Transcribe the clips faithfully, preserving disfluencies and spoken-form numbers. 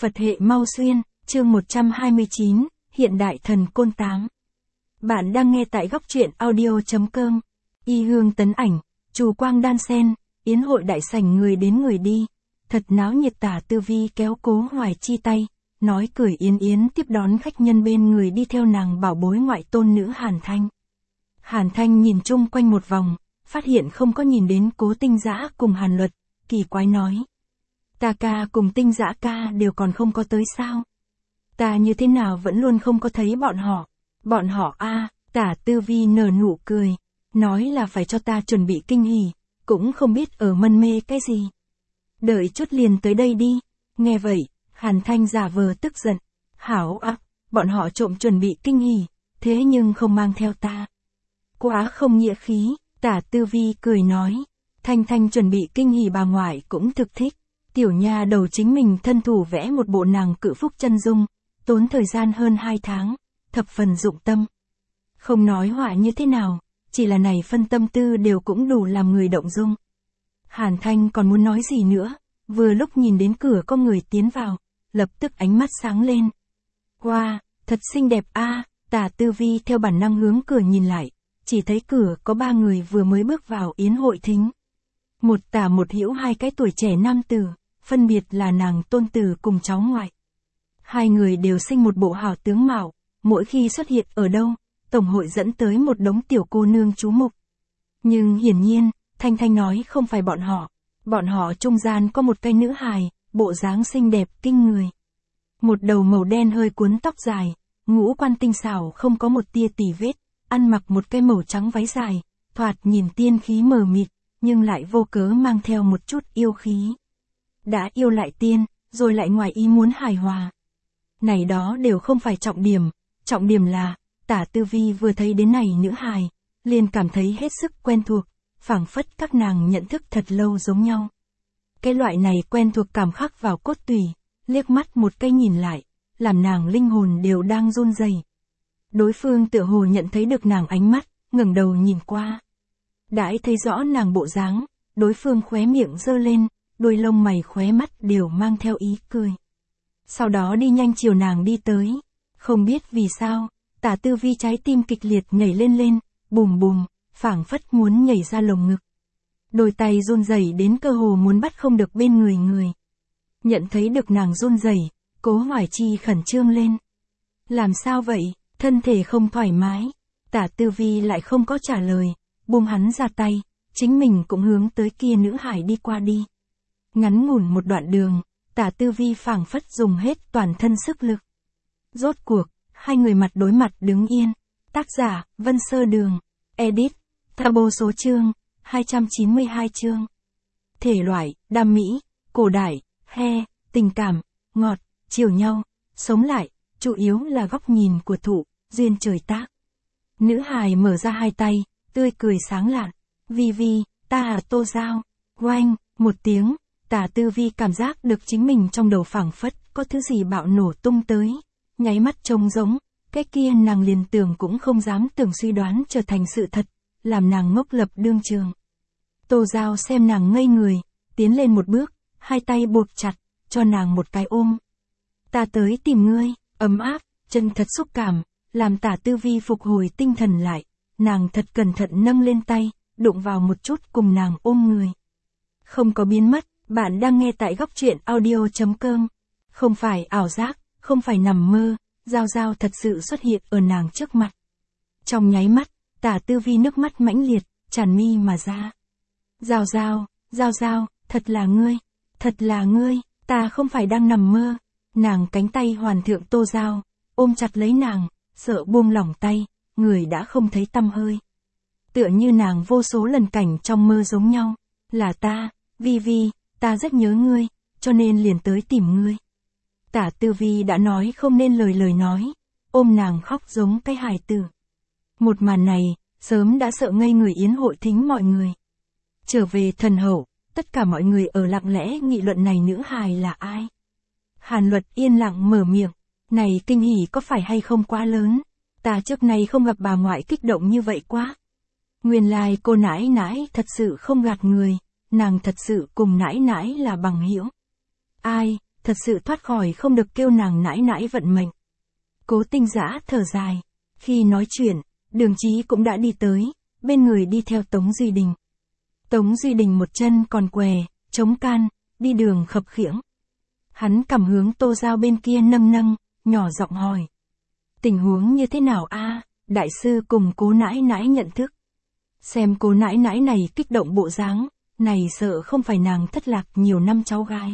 Phật hệ mau xuyên, chương một trăm hai mươi chín, hiện đại thần côn tám. Bạn đang nghe tại góc truyện audio.com. Y hương tấn ảnh, trù quang đan sen, yến hội đại sảnh người đến người đi. Thật náo nhiệt. Tả Tư Vi kéo Cố Hoài Chi tay, nói cười yến yến tiếp đón khách nhân bên người đi theo nàng bảo bối ngoại tôn nữ Hàn Thanh. Hàn Thanh nhìn chung quanh một vòng, phát hiện không có nhìn đến Cố Tinh Dã cùng Hàn Luật, kỳ quái nói. Ta ca cùng Tinh Dã ca đều còn không có tới sao? Ta như thế nào vẫn luôn không có thấy bọn họ? Bọn họ a, à, Tả Tư Vi nở nụ cười, nói là phải cho ta chuẩn bị kinh hỉ, cũng không biết ở mân mê cái gì. Đợi chút liền tới đây đi. Nghe vậy, Hàn Thanh giả vờ tức giận. Hảo á, bọn họ trộm chuẩn bị kinh hỉ, thế nhưng không mang theo ta. Quá không nghĩa khí. Tả Tư Vi cười nói. Thanh Thanh chuẩn bị kinh hỉ bà ngoại cũng thực thích. Tiểu nha đầu chính mình thân thủ vẽ một bộ nàng cự phúc chân dung, tốn thời gian hơn hai tháng, thập phần dụng tâm. Không nói họa như thế nào, chỉ là này phân tâm tư đều cũng đủ làm người động dung. Hàn Thanh còn muốn nói gì nữa, vừa lúc nhìn đến cửa có người tiến vào, lập tức ánh mắt sáng lên. Wow, thật xinh đẹp a. À, Tả Tư Vi theo bản năng hướng cửa nhìn lại, chỉ thấy cửa có ba người vừa mới bước vào yến hội thính. Một tả một hữu hai cái tuổi trẻ nam tử, phân biệt là nàng tôn tử cùng cháu ngoại. Hai người đều sinh một bộ hảo tướng mạo, mỗi khi xuất hiện ở đâu, tổng hội dẫn tới một đống tiểu cô nương chú mục. Nhưng hiển nhiên, Thanh Thanh nói không phải bọn họ, bọn họ trung gian có một cây nữ hài, bộ dáng xinh đẹp kinh người. Một đầu màu đen hơi cuốn tóc dài, ngũ quan tinh xảo không có một tia tì vết, ăn mặc một cái màu trắng váy dài, thoạt nhìn tiên khí mờ mịt, nhưng lại vô cớ mang theo một chút yêu khí. Đã yêu lại tiên, rồi lại ngoài ý muốn hài hòa. Này đó đều không phải trọng điểm, trọng điểm là, Tả Tư Vi vừa thấy đến này nữ hài, liền cảm thấy hết sức quen thuộc, phảng phất các nàng nhận thức thật lâu giống nhau. Cái loại này quen thuộc cảm khắc vào cốt tủy, liếc mắt một cái nhìn lại, làm nàng linh hồn đều đang run rẩy. Đối phương tựa hồ nhận thấy được nàng ánh mắt, ngẩng đầu nhìn qua. Đãi thấy rõ nàng bộ dáng, đối phương khóe miệng giơ lên, đôi lông mày khóe mắt đều mang theo ý cười. Sau đó đi nhanh chiều nàng đi tới. Không biết vì sao, Tả Tư Vi trái tim kịch liệt nhảy lên lên, bùm bùm, phảng phất muốn nhảy ra lồng ngực. Đôi tay run rẩy đến cơ hồ muốn bắt không được bên người người. Nhận thấy được nàng run rẩy, Cố Hoài Chi khẩn trương lên. Làm sao vậy, thân thể không thoải mái? Tả Tư Vi lại không có trả lời, buông hắn ra tay, chính mình cũng hướng tới kia nữ hải đi qua đi. Ngắn ngủn một đoạn đường, Tả Tư Vi phảng phất dùng hết toàn thân sức lực. Rốt cuộc, hai người mặt đối mặt đứng yên. Tác giả, Vân Sơ Đường. Edit, Thabo số chương, hai trăm chín mươi hai chương. Thể loại, đam mỹ, cổ đại, he, tình cảm, ngọt, chiều nhau, sống lại, chủ yếu là góc nhìn của thụ, duyên trời tác. Nữ hài mở ra hai tay, tươi cười sáng lạn. Vi Vi, ta à Tô Giao. Oanh, một tiếng. Tả Tư Vi cảm giác được chính mình trong đầu phảng phất có thứ gì bạo nổ tung tới, nháy mắt trông giống, cái kia nàng liền tưởng cũng không dám tưởng suy đoán trở thành sự thật, làm nàng ngốc lập đương trường. Tô Giao xem nàng ngây người, tiến lên một bước, hai tay buộc chặt, cho nàng một cái ôm. Ta tới tìm ngươi, ấm áp, chân thật xúc cảm, làm Tả Tư Vi phục hồi tinh thần lại, nàng thật cẩn thận nâng lên tay, đụng vào một chút cùng nàng ôm người. Không có biến mất. Bạn đang nghe tại góc truyện audio.com. Không phải ảo giác, không phải nằm mơ, Giao Giao thật sự xuất hiện ở nàng trước mặt. Trong nháy mắt, Tả Tư Vi nước mắt mãnh liệt, tràn mi mà ra. Giao Giao, Giao Giao, thật là ngươi, thật là ngươi, ta không phải đang nằm mơ. Nàng cánh tay hoàn thượng Tô Giao, ôm chặt lấy nàng, sợ buông lỏng tay, người đã không thấy tăm hơi. Tựa như nàng vô số lần cảnh trong mơ giống nhau, là ta, Vi Vi. Ta rất nhớ ngươi, cho nên liền tới tìm ngươi. Tả Tư Vi đã nói không nên lời lời nói, ôm nàng khóc giống cái hài tử. Một màn này, sớm đã sợ ngây người yến hội thính mọi người. Trở về thần hậu, tất cả mọi người ở lặng lẽ nghị luận này nữ hài là ai. Hàn Luật yên lặng mở miệng, này kinh hỉ có phải hay không quá lớn, ta trước này không gặp bà ngoại kích động như vậy quá. Nguyên lai cô nãi nãi thật sự không gạt người. Nàng thật sự cùng nãi nãi là bằng hữu. Ai, thật sự thoát khỏi không được kêu nàng nãi nãi vận mệnh. Cố Tinh Dã thở dài. Khi nói chuyện, Đường Chí cũng đã đi tới, bên người đi theo Tống Duy Đình. Tống Duy Đình một chân còn què, chống can, đi đường khập khiễng. Hắn cầm hướng Tô Giao bên kia nâng nâng, nhỏ giọng hỏi. Tình huống như thế nào a? Đại sư cùng Cố nãi nãi nhận thức. Xem Cố nãi nãi này kích động bộ dáng, này sợ không phải nàng thất lạc nhiều năm cháu gái.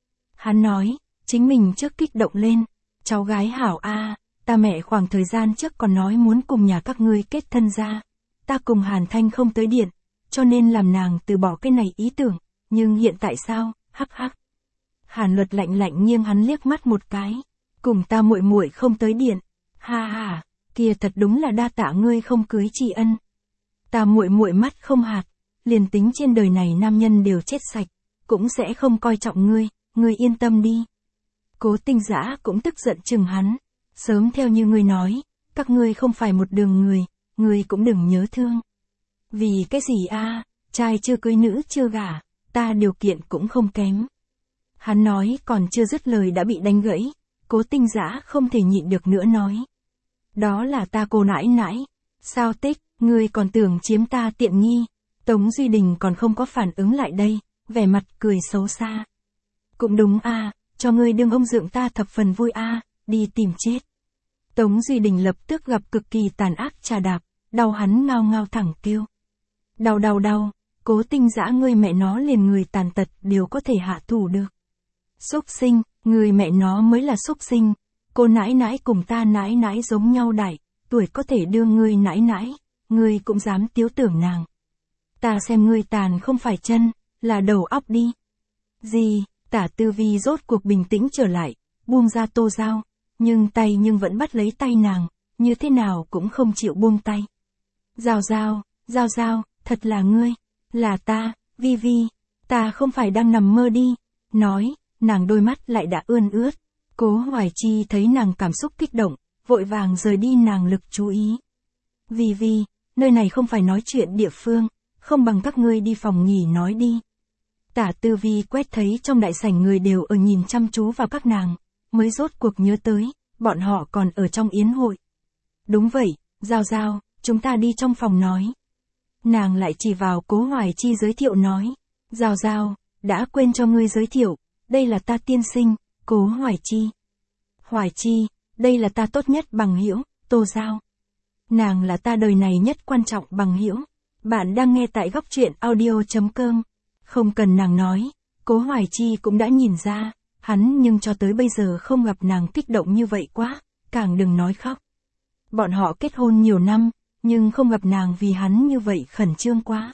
Hắn nói, chính mình trước kích động lên, cháu gái hảo a, ta mẹ khoảng thời gian trước còn nói muốn cùng nhà các ngươi kết thân ra. Ta cùng Hàn Thanh không tới điện, cho nên làm nàng từ bỏ cái này ý tưởng, nhưng hiện tại sao, hắc hắc. Hàn Luật lạnh lạnh nghiêng hắn liếc mắt một cái, cùng ta muội muội không tới điện, ha ha, kia thật đúng là đa tạ ngươi không cưới tri ân. Ta muội muội mắt không hạt, liền tính trên đời này nam nhân đều chết sạch, cũng sẽ không coi trọng ngươi, ngươi yên tâm đi. Cố Tinh Dã cũng tức giận chừng hắn, sớm theo như ngươi nói, các ngươi không phải một đường người, ngươi cũng đừng nhớ thương. Vì cái gì a? Trai chưa cưới nữ chưa gả, ta điều kiện cũng không kém. Hắn nói còn chưa dứt lời đã bị đánh gãy, Cố Tinh Dã không thể nhịn được nữa nói. Đó là ta cô nãi nãi, sao tích, ngươi còn tưởng chiếm ta tiện nghi. Tống Duy Đình còn không có phản ứng lại đây, vẻ mặt cười xấu xa. Cũng đúng a, cho ngươi đương ông dượng ta thập phần vui a, đi tìm chết. Tống Duy Đình lập tức gặp cực kỳ tàn ác trà đạp, đau hắn ngao ngao thẳng kêu. Đau đau đau, Cố Tinh Dã ngươi mẹ nó liền người tàn tật đều có thể hạ thủ được. Xúc sinh, người mẹ nó mới là xúc sinh, cô nãi nãi cùng ta nãi nãi giống nhau đại, tuổi có thể đưa ngươi nãi nãi, ngươi cũng dám tiếu tưởng nàng. Ta xem ngươi tàn không phải chân, là đầu óc đi. Gì, Tả Tư Vi rốt cuộc bình tĩnh trở lại, buông ra Tô Giao, nhưng tay nhưng vẫn bắt lấy tay nàng, như thế nào cũng không chịu buông tay. Giao Giao, Giao Giao, thật là ngươi, là ta, Vi Vi, ta không phải đang nằm mơ đi, nói, nàng đôi mắt lại đã ươn ướt. Cố Hoài Chi thấy nàng cảm xúc kích động, vội vàng rời đi nàng lực chú ý. Vi Vi, nơi này không phải nói chuyện địa phương, không bằng các ngươi đi phòng nghỉ nói đi. Tả Tư Vi quét thấy trong đại sảnh người đều ở nhìn chăm chú vào các nàng, mới rốt cuộc nhớ tới, bọn họ còn ở trong yến hội. Đúng vậy, Giao Giao, chúng ta đi trong phòng nói. Nàng lại chỉ vào Cố Hoài Chi giới thiệu nói, Giao Giao, đã quên cho ngươi giới thiệu, đây là ta tiên sinh, Cố Hoài Chi. Hoài Chi, đây là ta tốt nhất bằng hữu, Tô Giao. Nàng là ta đời này nhất quan trọng bằng hữu. Bạn đang nghe tại góc truyện audio chấm com. Không cần nàng nói, Cố Hoài Chi cũng đã nhìn ra, hắn nhưng cho tới bây giờ không gặp nàng kích động như vậy quá, càng đừng nói khóc. Bọn họ kết hôn nhiều năm, nhưng không gặp nàng vì hắn như vậy khẩn trương quá.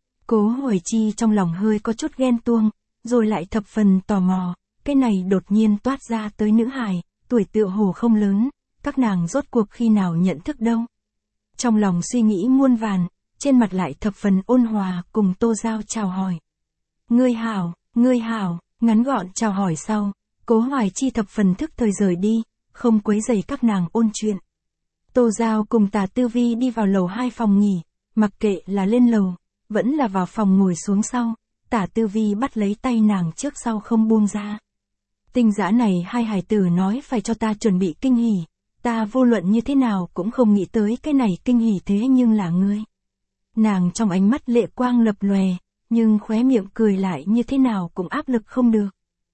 Cố Hoài Chi trong lòng hơi có chút ghen tuông, rồi lại thập phần tò mò, cái này đột nhiên toát ra tới nữ hài, tuổi tựa hồ không lớn, các nàng rốt cuộc khi nào nhận thức đâu. Trong lòng suy nghĩ muôn vàn, trên mặt lại thập phần ôn hòa cùng Tô Giao chào hỏi. Ngươi hảo, ngươi hảo, ngắn gọn chào hỏi sau, Cố Hoài Chi thập phần thức thời rời đi, không quấy rầy các nàng ôn chuyện. Tô Giao cùng Tả Tư Vi đi vào lầu hai phòng nghỉ, mặc kệ là lên lầu, vẫn là vào phòng ngồi xuống sau, Tả Tư Vi bắt lấy tay nàng trước sau không buông ra. Tinh Dã này hai hài tử nói phải cho ta chuẩn bị kinh hỉ, ta vô luận như thế nào cũng không nghĩ tới cái này kinh hỉ thế nhưng là ngươi. Nàng trong ánh mắt lệ quang lập lòe, nhưng khóe miệng cười lại như thế nào cũng áp lực không được.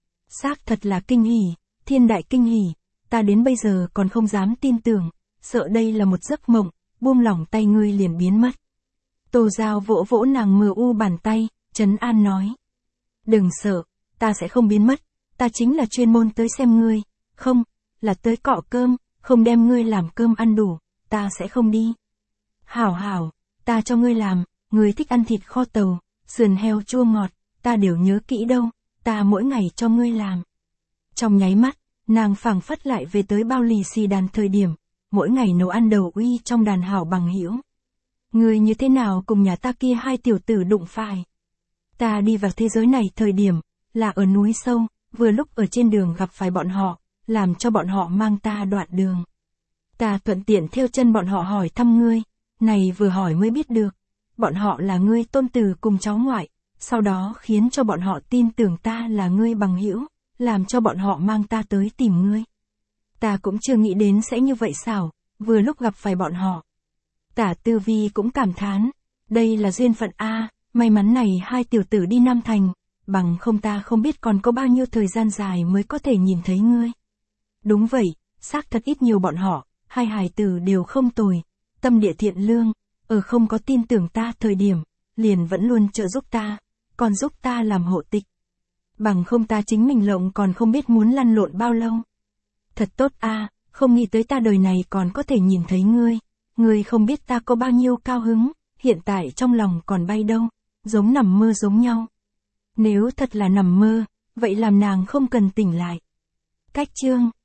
Xác thật là kinh hỉ, thiên đại kinh hỉ, ta đến bây giờ còn không dám tin tưởng, sợ đây là một giấc mộng, buông lỏng tay ngươi liền biến mất. Tô Giao vỗ vỗ nàng mờ u bàn tay, trấn an nói. Đừng sợ, ta sẽ không biến mất, ta chính là chuyên môn tới xem ngươi, không, là tới cọ cơm, không đem ngươi làm cơm ăn đủ, ta sẽ không đi. Hảo hảo, ta cho ngươi làm, ngươi thích ăn thịt kho tàu, sườn heo chua ngọt, ta đều nhớ kỹ đâu, ta mỗi ngày cho ngươi làm. Trong nháy mắt, nàng phảng phất lại về tới bao lì xì đàn thời điểm, mỗi ngày nấu ăn đầu uy trong đàn hảo bằng hữu. Ngươi như thế nào cùng nhà ta kia hai tiểu tử đụng phải? Ta đi vào thế giới này thời điểm, là ở núi sâu, vừa lúc ở trên đường gặp phải bọn họ, làm cho bọn họ mang ta đoạn đường. Ta thuận tiện theo chân bọn họ hỏi thăm ngươi, này vừa hỏi mới biết được, bọn họ là ngươi tôn tử cùng cháu ngoại, sau đó khiến cho bọn họ tin tưởng ta là ngươi bằng hữu, làm cho bọn họ mang ta tới tìm ngươi. Ta cũng chưa nghĩ đến sẽ như vậy sao, vừa lúc gặp phải bọn họ. Tả Tư Vi cũng cảm thán, đây là duyên phận a, may mắn này hai tiểu tử đi Nam Thành, bằng không ta không biết còn có bao nhiêu thời gian dài mới có thể nhìn thấy ngươi. Đúng vậy, xác thật ít nhiều bọn họ, hai hài tử đều không tồi, tâm địa thiện lương, ở không có tin tưởng ta thời điểm, liền vẫn luôn trợ giúp ta, còn giúp ta làm hộ tịch. Bằng không ta chính mình lộng còn không biết muốn lăn lộn bao lâu. Thật tốt a, không nghĩ tới ta đời này còn có thể nhìn thấy ngươi, ngươi không biết ta có bao nhiêu cao hứng, hiện tại trong lòng còn bay đâu, giống nằm mơ giống nhau. Nếu thật là nằm mơ, vậy làm nàng không cần tỉnh lại. Cách chương